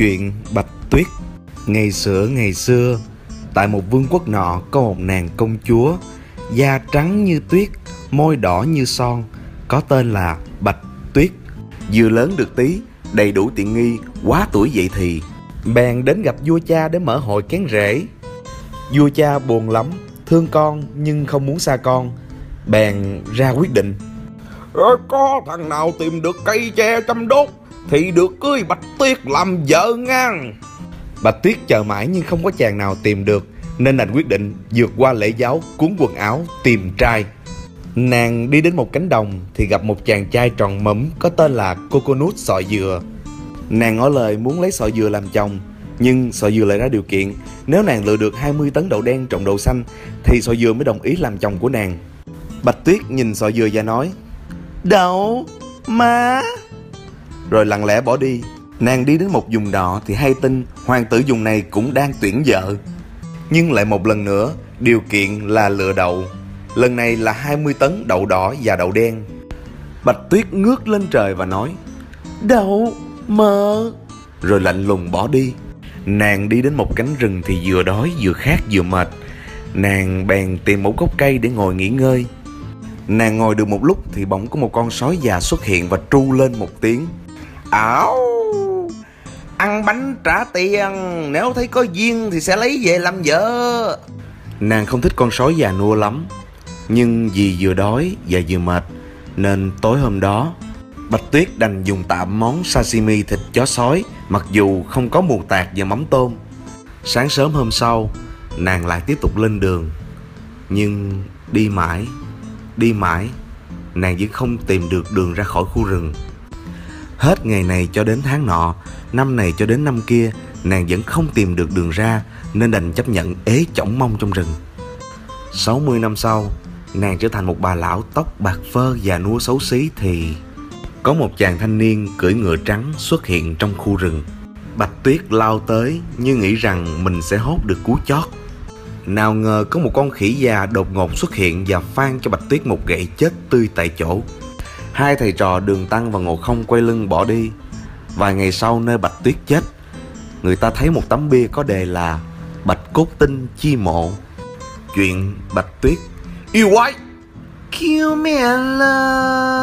Chuyện Bạch Tuyết. Ngày xưa, tại một vương quốc nọ có một nàng công chúa, da trắng như tuyết, môi đỏ như son, có tên là Bạch Tuyết. Vừa lớn được tí, đầy đủ tiện nghi, quá tuổi dậy thì, bèn đến gặp vua cha để mở hội kén rể. Vua cha buồn lắm, thương con nhưng không muốn xa con, bèn ra quyết định: có thằng nào tìm được cây tre chăm đốt thì được cưới Bạch Tuyết làm vợ ngang. Bạch Tuyết chờ mãi nhưng không có chàng nào tìm được, nên đành quyết định vượt qua lễ giáo, cuốn quần áo tìm trai. Nàng đi đến một cánh đồng thì gặp một chàng trai tròn mẫm có tên là Coconut sọ dừa. Nàng ngỏ lời muốn lấy sọ dừa làm chồng, nhưng sọ dừa lại ra điều kiện nếu nàng lựa được 20 tấn đậu đen trộn đậu xanh thì sọ dừa mới đồng ý làm chồng của nàng. Bạch Tuyết nhìn sọ dừa và nói: "Đậu má", rồi lặng lẽ bỏ đi. Nàng đi đến một vùng nọ thì hay tin hoàng tử vùng này cũng đang tuyển vợ, nhưng lại một lần nữa điều kiện là lựa đậu, lần này là 20 tấn đậu đỏ và đậu đen. Bạch Tuyết ngước lên trời và nói: "Đậu mơ", rồi lạnh lùng bỏ đi. Nàng đi đến một cánh rừng thì vừa đói vừa khát vừa mệt. Nàng bèn tìm một gốc cây để ngồi nghỉ ngơi. Nàng ngồi được một lúc thì bỗng có một con sói già xuất hiện và tru lên một tiếng: "Ảo, ăn bánh trả tiền, nếu thấy có duyên thì sẽ lấy về làm vợ." Nàng không thích con sói già nua lắm, nhưng vì vừa đói và vừa mệt nên tối hôm đó Bạch Tuyết đành dùng tạm món sashimi thịt chó sói, mặc dù không có mù tạt và mắm tôm. Sáng sớm hôm sau, nàng lại tiếp tục lên đường. Nhưng đi mãi, nàng vẫn không tìm được đường ra khỏi khu rừng. Hết ngày này cho đến tháng nọ, năm này cho đến năm kia, nàng vẫn không tìm được đường ra, nên đành chấp nhận ế chỏng mông trong rừng. 60 năm sau, nàng trở thành một bà lão tóc bạc phơ và nua xấu xí thì có một chàng thanh niên cưỡi ngựa trắng xuất hiện trong khu rừng. Bạch Tuyết lao tới như nghĩ rằng mình sẽ hốt được cú chót. Nào ngờ có một con khỉ già đột ngột xuất hiện và phang cho Bạch Tuyết một gậy chết tươi tại chỗ. Hai thầy trò Đường Tăng và Ngộ Không quay lưng bỏ đi. Vài ngày sau, nơi Bạch Tuyết chết, người ta thấy một tấm bia có đề là Bạch Cốt Tinh Chi Mộ. Chuyện Bạch Tuyết Yêu quái. Kill me love.